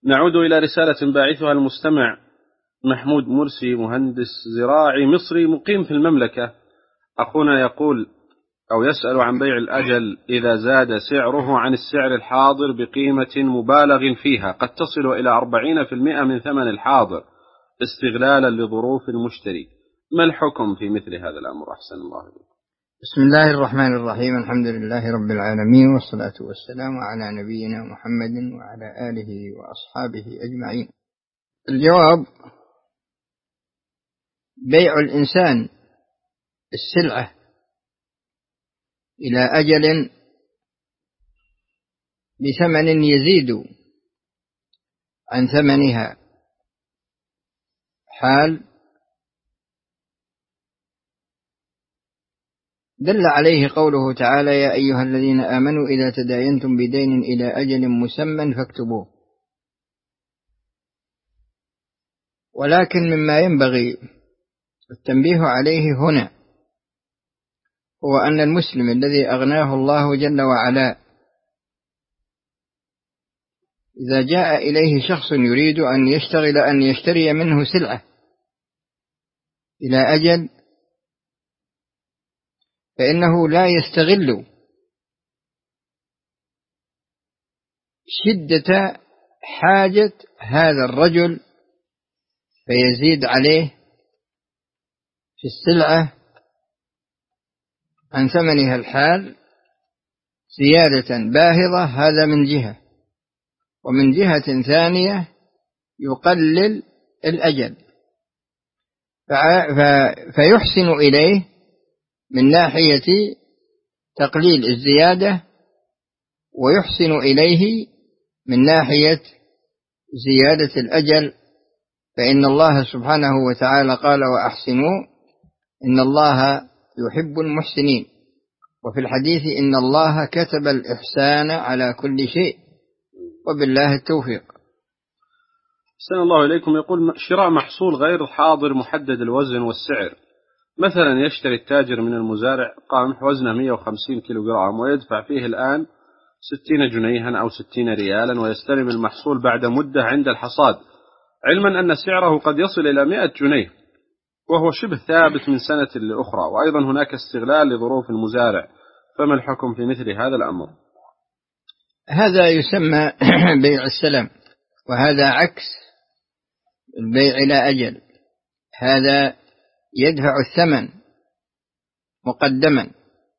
نعود إلى رسالة باعثها المستمع محمود مرسي، مهندس زراعي مصري مقيم في المملكة. أخونا يقول أو يسأل عن بيع الأجل إذا زاد سعره عن السعر الحاضر بقيمة مبالغ فيها قد تصل إلى 40% من ثمن الحاضر استغلالا لظروف المشتري، ما الحكم في مثل هذا الأمر؟ أحسن الله إليكم. بسم الله الرحمن الرحيم، الحمد لله رب العالمين، والصلاة والسلام على نبينا محمد وعلى آله وأصحابه أجمعين. الجواب: بيع الإنسان السلعة إلى أجل بثمن يزيد عن ثمنها حال دل عليه قوله تعالى: يا أيها الذين آمنوا إذا تداينتم بدين إلى أجل مسمى فاكتبوه. ولكن مما ينبغي التنبيه عليه هنا هو أن المسلم الذي أغناه الله جل وعلا إذا جاء إليه شخص يريد أن يشتري منه سلعة إلى أجل، فإنه لا يستغل شدة حاجة هذا الرجل فيزيد عليه في السلعة عن ثمنها الحال زيادة باهظة، هذا من جهة. ومن جهة ثانية يقلل الأجل فيحسن إليه من ناحية تقليل الزيادة، ويحسن إليه من ناحية زيادة الأجل، فإن الله سبحانه وتعالى قال: وأحسنوا إن الله يحب المحسنين. وفي الحديث: إن الله كتب الإحسان على كل شيء، وبالله التوفيق. أحسن الله إليكم. يقول: شراء محصول غير حاضر محدد الوزن والسعر، مثلا يشتري التاجر من المزارع قمح وزنه 150 كيلوغرام ويدفع فيه الآن 60 جنيها أو 60 ريالا، ويستلم المحصول بعد مدة عند الحصاد، علما أن سعره قد يصل إلى 100 جنيه وهو شبه ثابت من سنة لأخرى، وأيضا هناك استغلال لظروف المزارع، فما الحكم في مثل هذا الأمر؟ هذا يسمى بيع السلام، وهذا عكس البيع إلى أجل. هذا يدفع الثمن مقدما،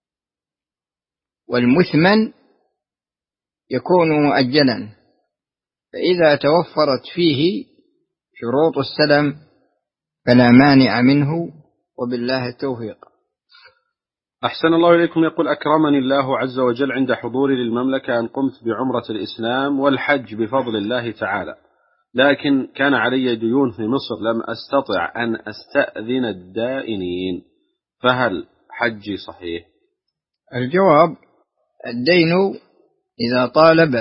والمثمن يكون مؤجلا، فإذا توفرت فيه شروط السلم فلا مانع منه، وبالله التوفيق. أحسن الله إليكم. يقول: أكرمني الله عز وجل عند حضوري للمملكة أن قمت بعمرة الإسلام والحج بفضل الله تعالى، لكن كان علي ديون في مصر لم أستطع أن أستأذن الدائنين، فهل حجي صحيح؟ الجواب: الدين إذا طالب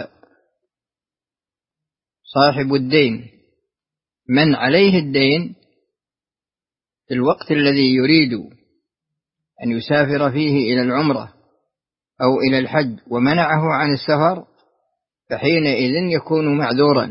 صاحب الدين من عليه الدين في الوقت الذي يريد أن يسافر فيه إلى العمرة أو إلى الحج ومنعه عن السفر، فحينئذ يكون معذورا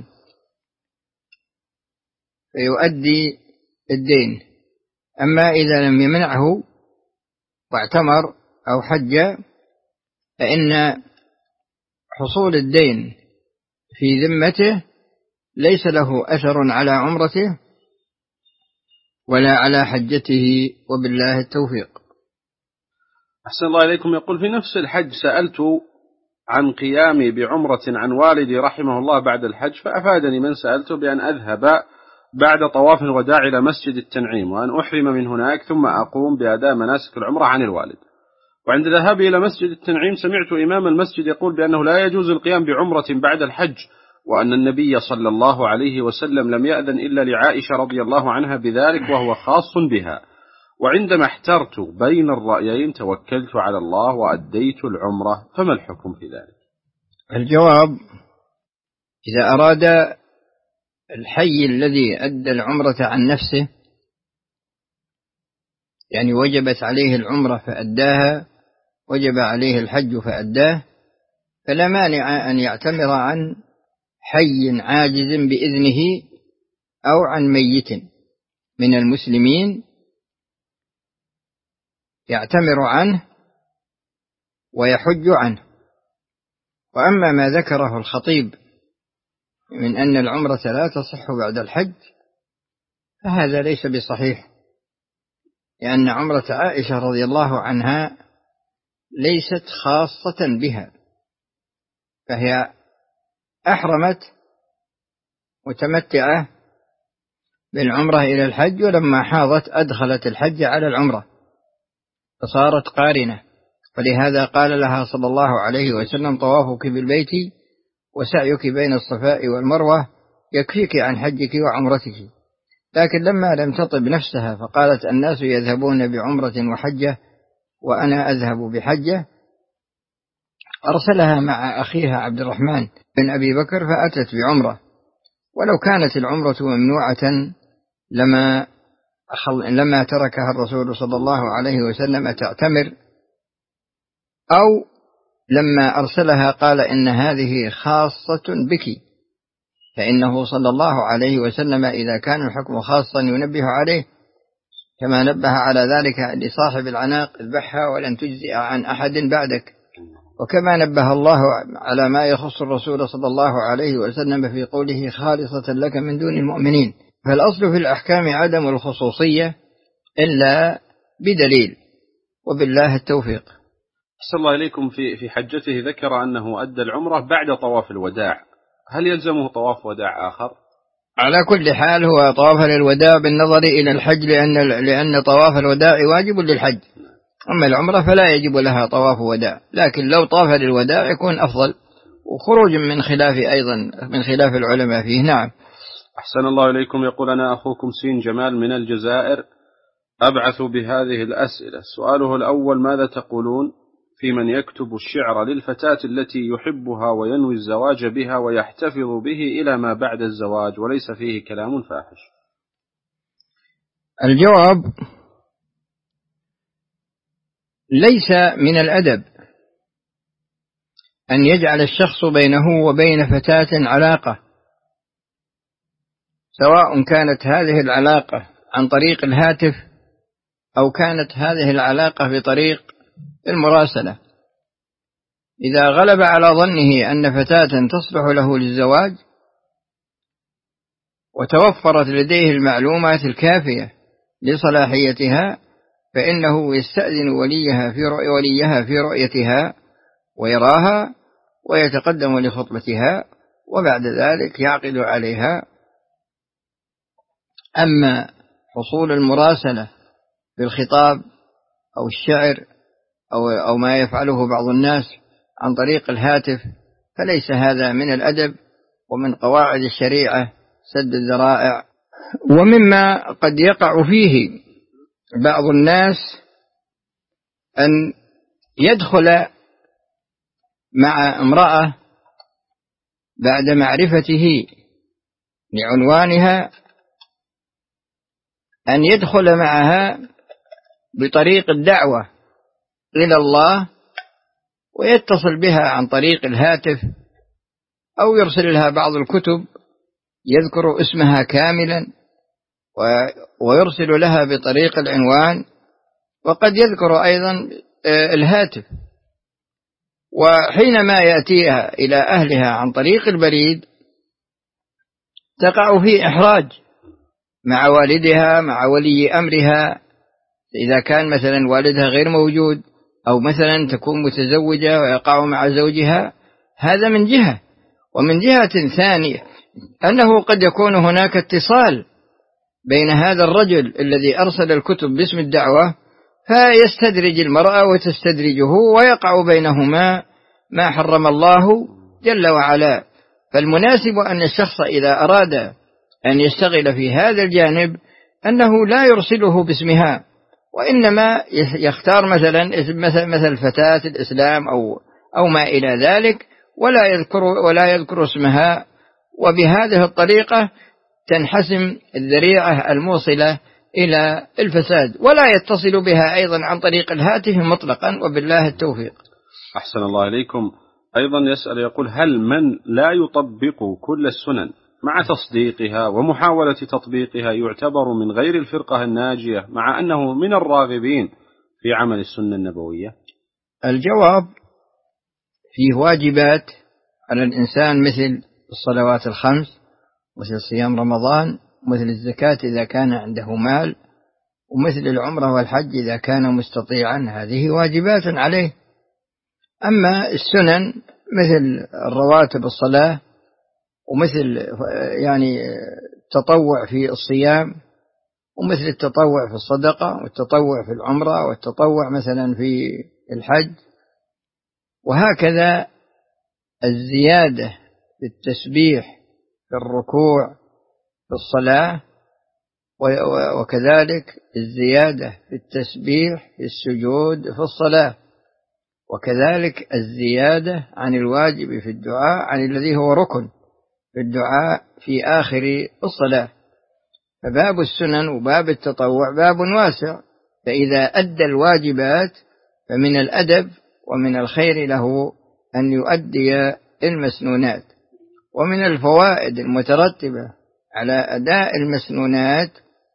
فيؤدي الدين. أما إذا لم يمنعه واعتمر أو حج فإن حصول الدين في ذمته ليس له أثر على عمرته ولا على حجته، وبالله التوفيق. أحسن الله إليكم. يقول: في نفس الحج سألت عن قيامي بعمرة عن والدي رحمه الله بعد الحج، فأفادني من سألته بأن أذهب بعد طواف الوداع إلى مسجد التنعيم وأن أحرم من هناك ثم أقوم بأداء مناسك العمرة عن الوالد. وعند ذهابي إلى مسجد التنعيم سمعت إمام المسجد يقول بأنه لا يجوز القيام بعمرة بعد الحج، وأن النبي صلى الله عليه وسلم لم يأذن إلا لعائشة رضي الله عنها بذلك وهو خاص بها. وعندما احترت بين الرأيين توكلت على الله وأديت العمرة، فما الحكم في ذلك؟ الجواب: إذا أراد الحي الذي أدى العمرة عن نفسه، يعني وجبت عليه العمرة فأداها، وجب عليه الحج فأداه، فلا مانع أن يعتمر عن حي عاجز بإذنه أو عن ميت من المسلمين يعتمر عنه ويحج عنه. وأما ما ذكره الخطيب من أن العمرة لا تصح بعد الحج فهذا ليس بصحيح، لأن عمرة عائشة رضي الله عنها ليست خاصة بها، فهي أحرمت متمتعة بالعمرة إلى الحج، ولما حاضت أدخلت الحج على العمرة فصارت قارنة، ولهذا قال لها صلى الله عليه وسلم: طوافك بالبيت وسعيك بين الصفاء والمروة يكفيك عن حجك وعمرتك. لكن لما لم تطب نفسها فقالت: الناس يذهبون بعمرة وحجة وأنا أذهب بحجة، أرسلها مع أخيها عبد الرحمن بن أبي بكر فأتت بعمرة. ولو كانت العمرة ممنوعة لما تركها الرسول صلى الله عليه وسلم تعتمر، أو لما أرسلها قال: إن هذه خاصة بك، فإنه صلى الله عليه وسلم إذا كان الحكم خاصا ينبه عليه، كما نبه على ذلك لصاحب العناق: اذبحها ولن تجزئ عن أحد بعدك. وكما نبه الله على ما يخص الرسول صلى الله عليه وسلم في قوله: خالصة لك من دون المؤمنين. فالأصل في الأحكام عدم الخصوصية إلا بدليل، وبالله التوفيق. أحسن الله إليكم. في حجته ذكر أنه أدى العمرة بعد طواف الوداع، هل يلزمه طواف وداع آخر؟ على كل حال هو طواف للوداع بالنظر إلى الحج، لأن طواف الوداع واجب للحج، أما العمرة فلا يجب لها طواف وداع، لكن لو طاف للوداع يكون أفضل، وخروج من خلاف أيضا من خلاف العلماء فيه. نعم. أحسن الله إليكم. يقول: أنا أخوكم سين جمال من الجزائر، أبعث بهذه الأسئلة. سؤاله الأول: ماذا تقولون في من يكتب الشعر للفتاة التي يحبها وينوي الزواج بها ويحتفظ به إلى ما بعد الزواج وليس فيه كلام فاحش؟ الجواب: ليس من الأدب أن يجعل الشخص بينه وبين فتاة علاقة، سواء كانت هذه العلاقة عن طريق الهاتف أو كانت هذه العلاقة بطريق المراسلة. إذا غلب على ظنه أن فتاة تصلح له للزواج وتوفرت لديه المعلومات الكافية لصلاحيتها، فإنه يستأذن وليها في رؤيتها ويراها ويتقدم لخطبتها، وبعد ذلك يعقد عليها. أما حصول المراسلة بالخطاب أو الشعر أو ما يفعله بعض الناس عن طريق الهاتف فليس هذا من الأدب، ومن قواعد الشريعة سد الذرائع. ومما قد يقع فيه بعض الناس أن يدخل مع امرأة بعد معرفته لعنوانها، أن يدخل معها بطريق الدعوة إلى الله ويتصل بها عن طريق الهاتف، أو يرسل لها بعض الكتب يذكر اسمها كاملا ويرسل لها بطريق العنوان، وقد يذكر أيضا الهاتف. وحينما يأتيها إلى أهلها عن طريق البريد تقع في إحراج مع والدها مع ولي أمرها، إذا كان مثلا والدها غير موجود، أو مثلا تكون متزوجة ويقع مع زوجها. هذا من جهة. ومن جهة ثانية أنه قد يكون هناك اتصال بين هذا الرجل الذي أرسل الكتب باسم الدعوة، فيستدرج المرأة وتستدرجه، ويقع بينهما ما حرم الله جل وعلا. فالمناسب أن الشخص إذا أراد أن يشتغل في هذا الجانب أنه لا يرسله باسمها، وإنما يختار مثل فتاة الإسلام أو ما إلى ذلك، ولا يذكر اسمها، وبهذه الطريقة تنحسم الذريعة الموصلة إلى الفساد، ولا يتصل بها أيضا عن طريق الهاتف مطلقا، وبالله التوفيق. أحسن الله إليكم. أيضا يسأل يقول: هل من لا يطبق كل السنن مع تصديقها ومحاولة تطبيقها يعتبر من غير الفرقة الناجية مع أنه من الراغبين في عمل السنة النبوية؟ الجواب: فيه واجبات على الإنسان مثل الصلوات الخمس، مثل صيام رمضان، مثل الزكاة إذا كان عنده مال، ومثل العمرة والحج إذا كان مستطيعا، هذه واجبات عليه. أما السنن مثل الرواتب الصلاة، ومثل يعني التطوع في الصيام، ومثل التطوع في الصدقة، والتطوع في العمرة، والتطوع مثلا في الحج، وهكذا الزيادة في التسبيح في الركوع في الصلاة، وكذلك الزيادة في التسبيح في السجود في الصلاة، وكذلك الزيادة عن الواجب في الدعاء عن الذي هو ركن في الدعاء في آخر الصلاة. فباب السنن وباب التطوع باب واسع، فإذا أدى الواجبات فمن الأدب ومن الخير له أن يؤدي المسنونات. ومن الفوائد المترتبة على أداء المسنونات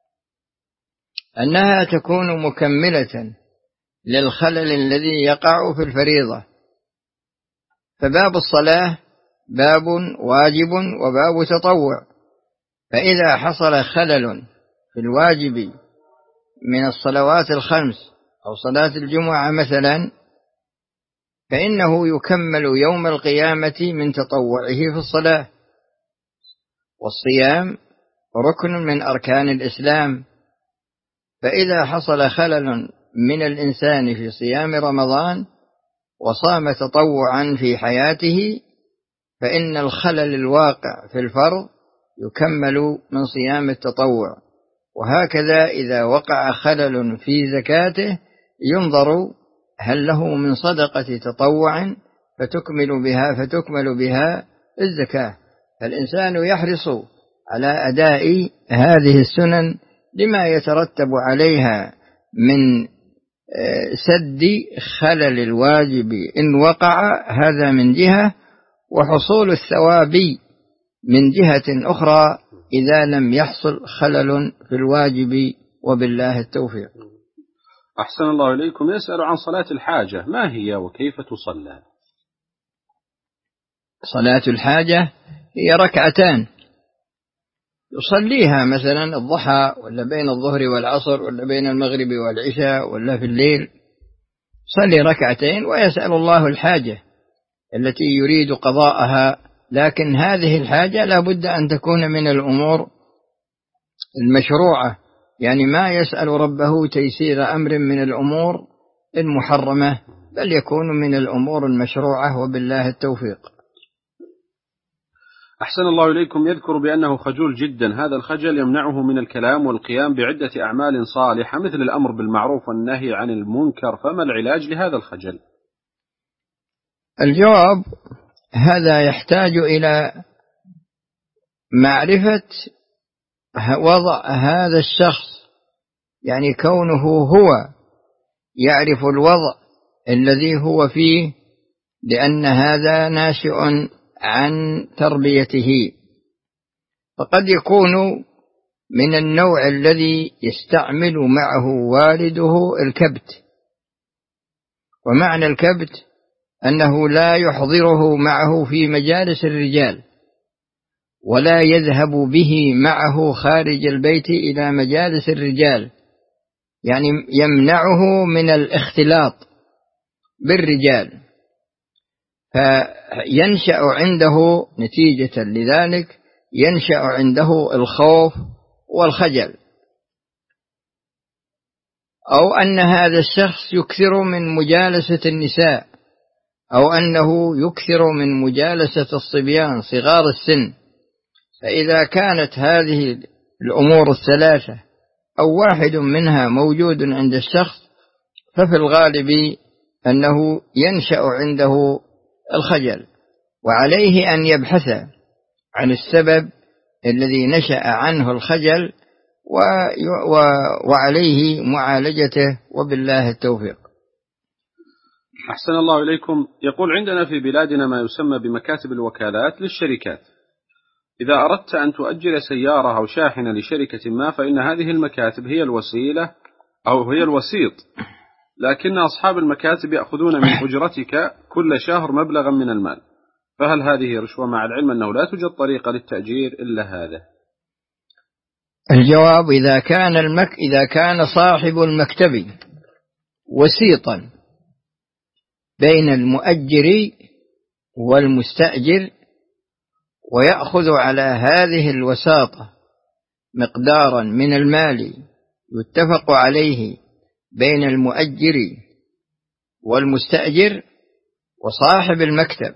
أنها تكون مكملة للخلل الذي يقع في الفريضة. فباب الصلاة باب واجب وباب تطوع، فإذا حصل خلل في الواجب من الصلوات الخمس أو صلاة الجمعة مثلا، فإنه يكمل يوم القيامة من تطوعه في الصلاة. والصيام ركن من أركان الإسلام، فإذا حصل خلل من الإنسان في صيام رمضان وصام تطوعا في حياته، فإن الخلل الواقع في الفرض يكمل من صيام التطوع. وهكذا إذا وقع خلل في زكاته ينظر هل له من صدقة تطوع فتكمل بها الزكاة. فالإنسان يحرص على أداء هذه السنن لما يترتب عليها من سد خلل الواجب إن وقع، هذا من جهة، وحصول الثواب من جهة أخرى إذا لم يحصل خلل في الواجب، وبالله التوفيق. أحسن الله إليكم. يسأل عن صلاة الحاجة، ما هي وكيف تصلى؟ صلاة الحاجة هي ركعتان يصليها مثلا الضحى، ولا بين الظهر والعصر، ولا بين المغرب والعشاء، ولا في الليل، صلي ركعتين ويسأل الله الحاجة التي يريد قضاءها. لكن هذه الحاجة لا بد أن تكون من الأمور المشروعة، يعني ما يسأل ربه تيسير أمر من الأمور المحرمة، بل يكون من الأمور المشروعة، وبالله التوفيق. أحسن الله إليكم. يذكر بأنه خجول جدا، هذا الخجل يمنعه من الكلام والقيام بعدة أعمال صالحة مثل الأمر بالمعروف والنهي عن المنكر، فما العلاج لهذا الخجل؟ الجواب: هذا يحتاج إلى معرفة وضع هذا الشخص، يعني كونه هو يعرف الوضع الذي هو فيه، لأن هذا ناشئ عن تربيته. فقد يكون من النوع الذي يستعمل معه والده الكبت، ومعنى الكبت أنه لا يحضره معه في مجالس الرجال، ولا يذهب به معه خارج البيت إلى مجالس الرجال، يعني يمنعه من الاختلاط بالرجال. فينشأ عنده نتيجة لذلك ينشأ عنده الخوف والخجل، أو أن هذا الشخص يكثر من مجالسة النساء، أو أنه يكثر من مجالسة الصبيان صغار السن. فإذا كانت هذه الأمور الثلاثة أو واحد منها موجود عند الشخص، ففي الغالب أنه ينشأ عنده الخجل، وعليه أن يبحث عن السبب الذي نشأ عنه الخجل وعليه معالجته، وبالله التوفيق. أحسن الله إليكم. يقول عندنا في بلادنا ما يسمى بمكاتب الوكالات للشركات. إذا أردت أن تؤجر سيارة أو شاحنة لشركة ما فإن هذه المكاتب هي الوسيلة أو هي الوسيط، لكن أصحاب المكاتب يأخذون من أجرتك كل شهر مبلغا من المال، فهل هذه رشوة مع العلم أنه لا توجد طريقة للتأجير إلا هذا؟ الجواب: إذا كان صاحب المكتب وسيطا بين المؤجر والمستأجر ويأخذ على هذه الوساطة مقدارا من المال يتفق عليه بين المؤجر والمستأجر وصاحب المكتب،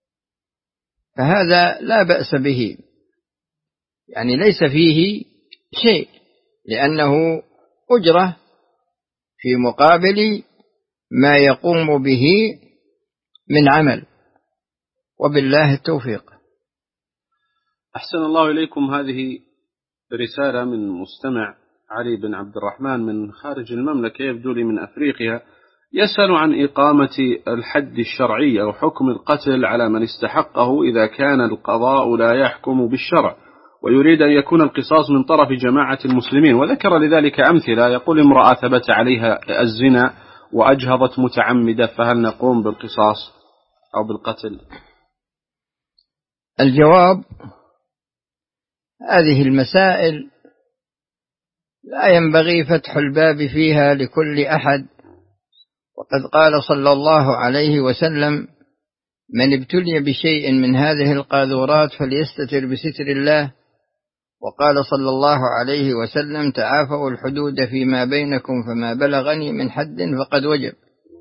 فهذا لا بأس به، يعني ليس فيه شيء، لأنه أجرة في مقابل ما يقوم به من عمل، وبالله التوفيق. أحسن الله إليكم. هذه رسالة من مستمع علي بن عبد الرحمن من خارج المملكة، يبدو لي من أفريقيا، يسأل عن إقامة الحد الشرعي أو حكم القتل على من استحقه إذا كان القضاء لا يحكم بالشرع، ويريد أن يكون القصاص من طرف جماعة المسلمين، وذكر لذلك أمثلة. يقول: امرأة ثبت عليها الزنا وأجهضت متعمدة، فهل نقوم بالقصاص أو بالقتل؟ الجواب: هذه المسائل لا ينبغي فتح الباب فيها لكل أحد، وقد قال صلى الله عليه وسلم: من ابتلي بشيء من هذه القاذورات فليستتر بستر الله. وقال صلى الله عليه وسلم: تعافوا الحدود فيما بينكم فما بلغني من حد فقد وجب،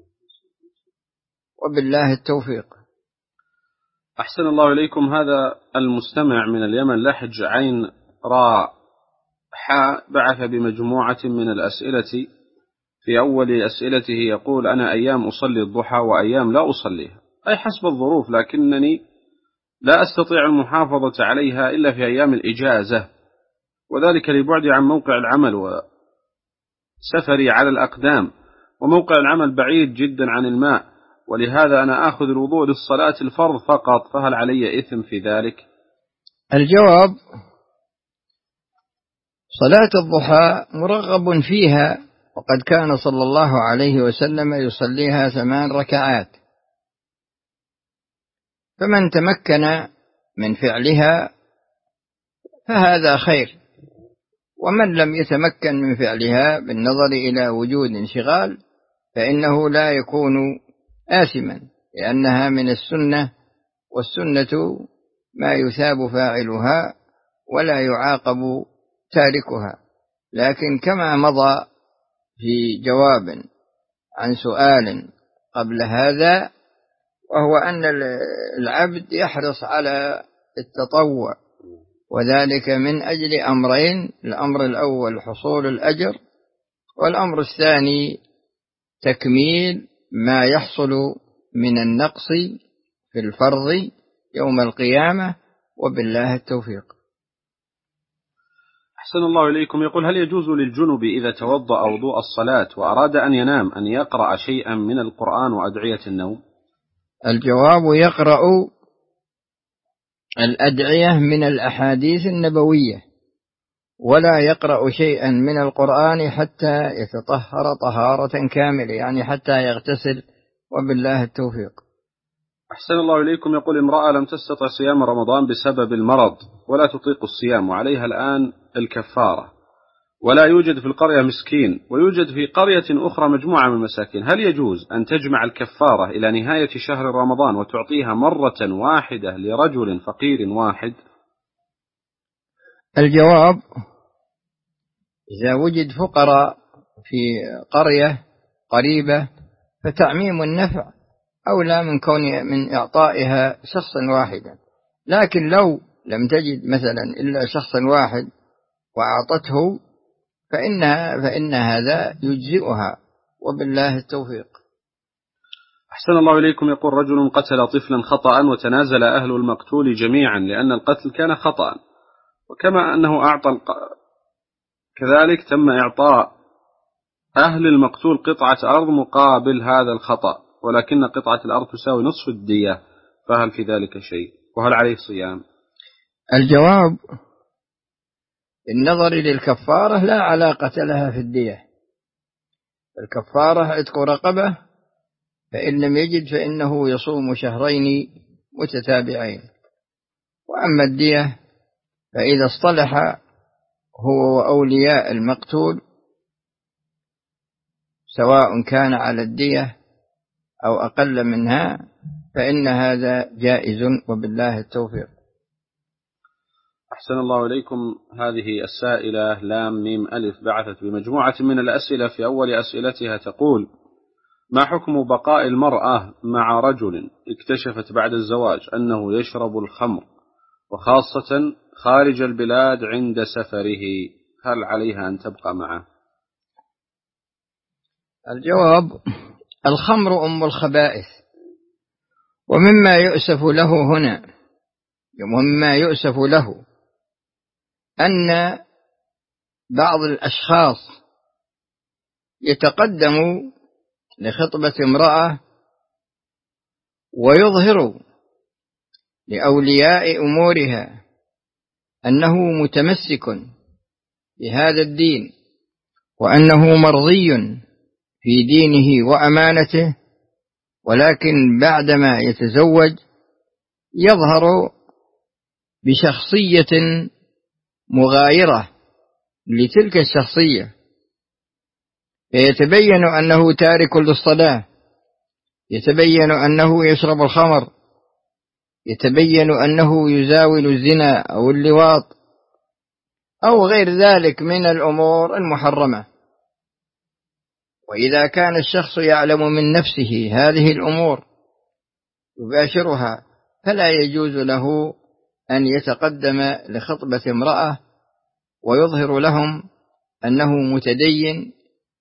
وبالله التوفيق. أحسن الله إليكم. هذا المستمع من اليمن لحج عين راء حاء بعث بمجموعة من الأسئلة. في أول أسئلته يقول: أنا أيام أصلي الضحى وأيام لا أصليها، أي حسب الظروف، لكنني لا أستطيع المحافظة عليها إلا في أيام الإجازة، وذلك لبعدي عن موقع العمل وسفري على الأقدام، وموقع العمل بعيد جدا عن الماء، ولهذا أنا آخذ الوضوء للصلاة الفرض فقط، فهل علي إثم في ذلك؟ الجواب: صلاة الضحى مرغب فيها، وقد كان صلى الله عليه وسلم يصليها 8 ركعات، فمن تمكن من فعلها فهذا خير، ومن لم يتمكن من فعلها بالنظر إلى وجود انشغال فإنه لا يكون آثما، لأنها من السنة، والسنة ما يثاب فاعلها ولا يعاقب تاركها. لكن كما مضى في جواب عن سؤال قبل هذا، وهو أن العبد يحرص على التطوع، وذلك من أجل أمرين: الأمر الأول حصول الأجر، والأمر الثاني تكميل ما يحصل من النقص في الفرض يوم القيامة، وبالله التوفيق. أحسن الله إليكم. يقول: هل يجوز للجنب إذا توضأ وضوء الصلاة وأراد أن ينام أن يقرأ شيئا من القرآن وأدعية النوم؟ الجواب: يقرأ الأدعية من الأحاديث النبوية، ولا يقرأ شيئا من القرآن حتى يتطهر طهارة كاملة، يعني حتى يغتسل، وبالله التوفيق. أحسن الله إليكم. يقول: امرأة لم تستطع صيام رمضان بسبب المرض ولا تطيق الصيام، وعليها الآن الكفارة، ولا يوجد في القرية مسكين، ويوجد في قرية أخرى مجموعة من المساكين، هل يجوز أن تجمع الكفارة إلى نهاية شهر رمضان وتعطيها مرة واحدة لرجل فقير واحد؟ الجواب: إذا وجد فقراء في قرية قريبة فتعميم النفع أولى من إعطائها شخصا واحدا، لكن لو لم تجد مثلا إلا شخصا واحد وأعطته فإن هذا يجزئها، وبالله التوفيق. أحسن الله إليكم. يقول: رجل قتل طفلا خطأ وتنازل أهل المقتول جميعا لأن القتل كان خطأ، وكما أنه كذلك تم إعطاء أهل المقتول قطعة أرض مقابل هذا الخطأ، ولكن قطعة الأرض تساوي نصف الدية، فهل في ذلك شيء؟ وهل عليه صيام؟ الجواب: النظر للكفارة لا علاقة لها في الدية. الكفارة عتق رقبة، فإن لم يجد فإنه يصوم شهرين متتابعين. وأما الدية فإذا اصطلح هو وأولياء المقتول سواء كان على الدية أو أقل منها فإن هذا جائز، وبالله التوفيق. أحسن الله إليكم. هذه السائلة لام ميم ألف بعثت بمجموعة من الأسئلة. في أول أسئلتها تقول: ما حكم بقاء المرأة مع رجل اكتشفت بعد الزواج أنه يشرب الخمر، وخاصة خارج البلاد عند سفره، هل عليها أن تبقى معه؟ الجواب: الخمر أم الخبائث. ومما يؤسف له هنا، ومما يؤسف له أن بعض الأشخاص يتقدم لخطبة امرأة ويظهر لأولياء أمورها أنه متمسك بهذا الدين وأنه مرضي في دينه وأمانته، ولكن بعدما يتزوج يظهر بشخصية مغايرة لتلك الشخصية، فيتبين أنه تارك للصلاة، يتبين أنه يشرب الخمر، يتبين أنه يزاول الزنا أو اللواط أو غير ذلك من الأمور المحرمة. وإذا كان الشخص يعلم من نفسه هذه الأمور يباشرها، فلا يجوز له أن يتقدم لخطبة امرأة ويظهر لهم أنه متدين،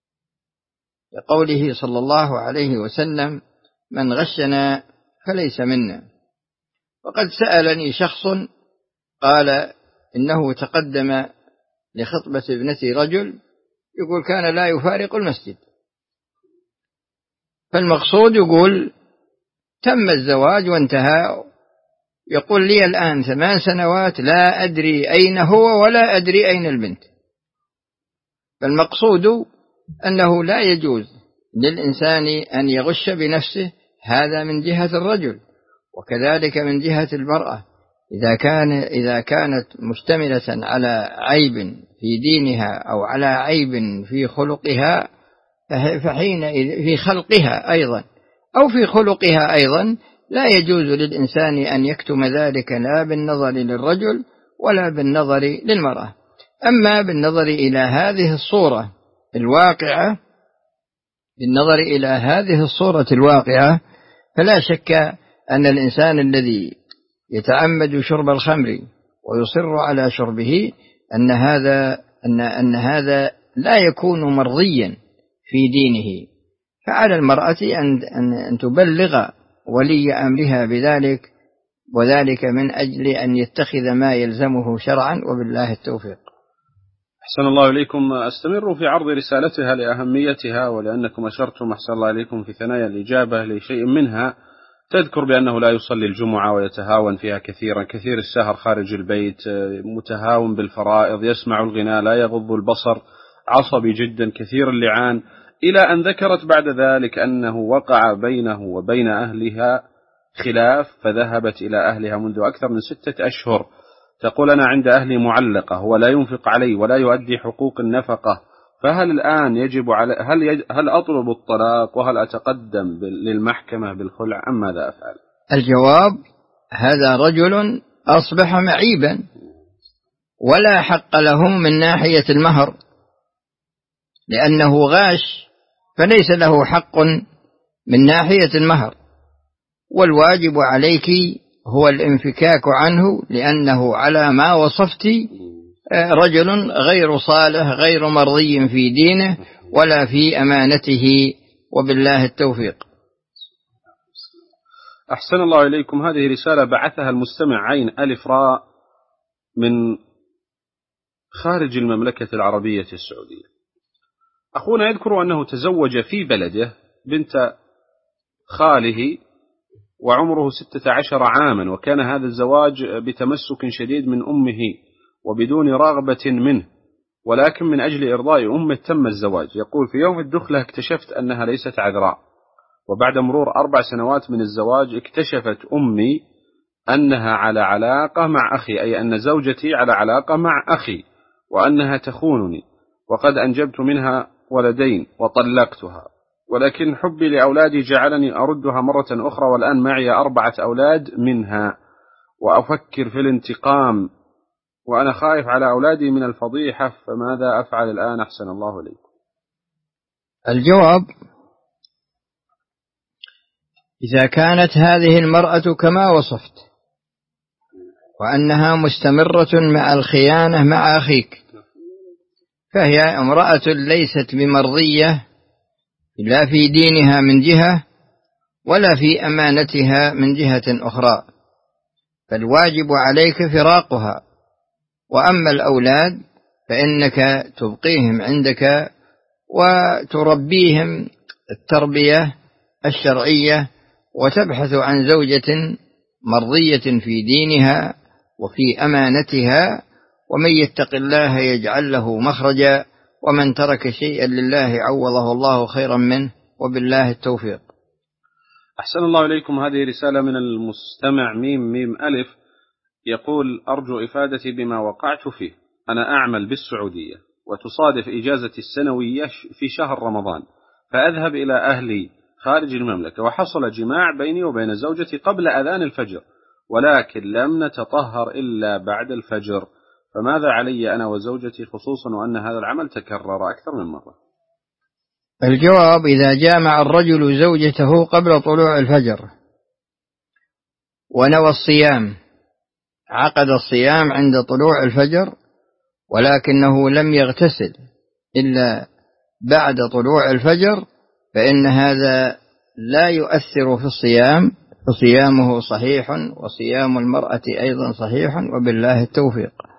لقوله صلى الله عليه وسلم: من غشنا فليس منا. وقد سألني شخص قال إنه تقدم لخطبة ابنة رجل يقول كان لا يفارق المسجد، فالمقصود يقول تم الزواج وانتهى، يقول لي الآن 8 سنوات لا أدري أين هو ولا أدري أين البنت. فالمقصود أنه لا يجوز للإنسان أن يغش بنفسه، هذا من جهة الرجل، وكذلك من جهة المرأة. إذا كانت مشتملة على عيب في دينها أو على عيب في خلقها، فحينئذ في خلقها أيضا أو في خلقها أيضا لا يجوز للإنسان أن يكتم ذلك، لا بالنظر للرجل ولا بالنظر للمرأة. أما بالنظر إلى هذه الصورة الواقعة، بالنظر إلى هذه الصورة الواقعة، فلا شك أن الإنسان الذي يتعمد شرب الخمر ويصر على شربه أن هذا لا يكون مرضيا في دينه، فعلى المرأة أن تبلغ ولي أمرها بذلك، وذلك من أجل أن يتخذ ما يلزمه شرعا، وبالله التوفيق. أحسن الله إليكم. أستمر في عرض رسالتها لأهميتها، ولأنكم أشرتم أحسن الله إليكم في ثنايا الإجابة لشيء منها. تذكر بأنه لا يصلي الجمعة ويتهاون فيها كثيرا، كثير السهر خارج البيت، متهاون بالفرائض، يسمع الغناء، لا يغض البصر، عصبي جدا، كثير اللعان، إلى أن ذكرت بعد ذلك أنه وقع بينه وبين أهلها خلاف، فذهبت إلى أهلها منذ أكثر من 6 أشهر. تقول أنا عند أهلي معلقة، هو لا ينفق علي ولا يؤدي حقوق النفقة، فهل الآن يجب على هل أطلب الطلاق وهل أتقدم للمحكمة بالخلع أم ماذا أفعل؟ الجواب: هذا رجل أصبح معيبا ولا حق له من ناحية المهر، لأنه غاش، فليس له حق من ناحية المهر، والواجب عليك هو الانفكاك عنه، لأنه على ما وصفت رجل غير صالح، غير مرضي في دينه ولا في أمانته، وبالله التوفيق. أحسن الله إليكم. هذه رسالة بعثها المستمع عين ألف راء من خارج المملكة العربية السعودية. أخونا يذكر أنه تزوج في بلده بنت خاله وعمره 16 عاما، وكان هذا الزواج بتمسك شديد من أمه وبدون رغبة منه، ولكن من أجل إرضاء أمه تم الزواج. يقول في يوم الدخلة اكتشفت أنها ليست عذراء، وبعد مرور 4 سنوات من الزواج اكتشفت أمي أنها على علاقة مع أخي، أي أن زوجتي على علاقة مع أخي، وأنها تخونني، وقد أنجبت منها ولدين وطلقتها، ولكن حبي لأولادي جعلني أردها مرة أخرى، والآن معي 4 أولاد منها، وأفكر في الانتقام، وأنا خايف على أولادي من الفضيحة، فماذا أفعل الآن؟ أحسن الله إليكم. الجواب: إذا كانت هذه المرأة كما وصفت، وأنها مستمرة مع الخيانة مع أخيك، فهي امرأة ليست بمرضية لا في دينها من جهة ولا في أمانتها من جهة أخرى، فالواجب عليك فراقها. وأما الأولاد فإنك تبقيهم عندك وتربيهم التربية الشرعية، وتبحث عن زوجة مرضية في دينها وفي أمانتها، ومن يتق الله يجعل له مخرجا، ومن ترك شيئا لله عوضه الله خيرا منه، وبالله التوفيق. أحسن الله إليكم. هذه رسالة من المستمع ميم ألف، يقول: أرجو إفادتي بما وقعت فيه. أنا أعمل بالسعودية، وتصادف إجازتي السنوية في شهر رمضان، فأذهب إلى أهلي خارج المملكة، وحصل جماع بيني وبين زوجتي قبل أذان الفجر، ولكن لم نتطهر إلا بعد الفجر، فماذا علي أنا وزوجتي، خصوصا وأن هذا العمل تكرر أكثر من مرة؟ الجواب: إذا جامع الرجل زوجته قبل طلوع الفجر ونوى الصيام، عقد الصيام عند طلوع الفجر، ولكنه لم يغتسل إلا بعد طلوع الفجر، فإن هذا لا يؤثر في الصيام، فصيامه صحيح، وصيام المرأة أيضا صحيح، وبالله التوفيق.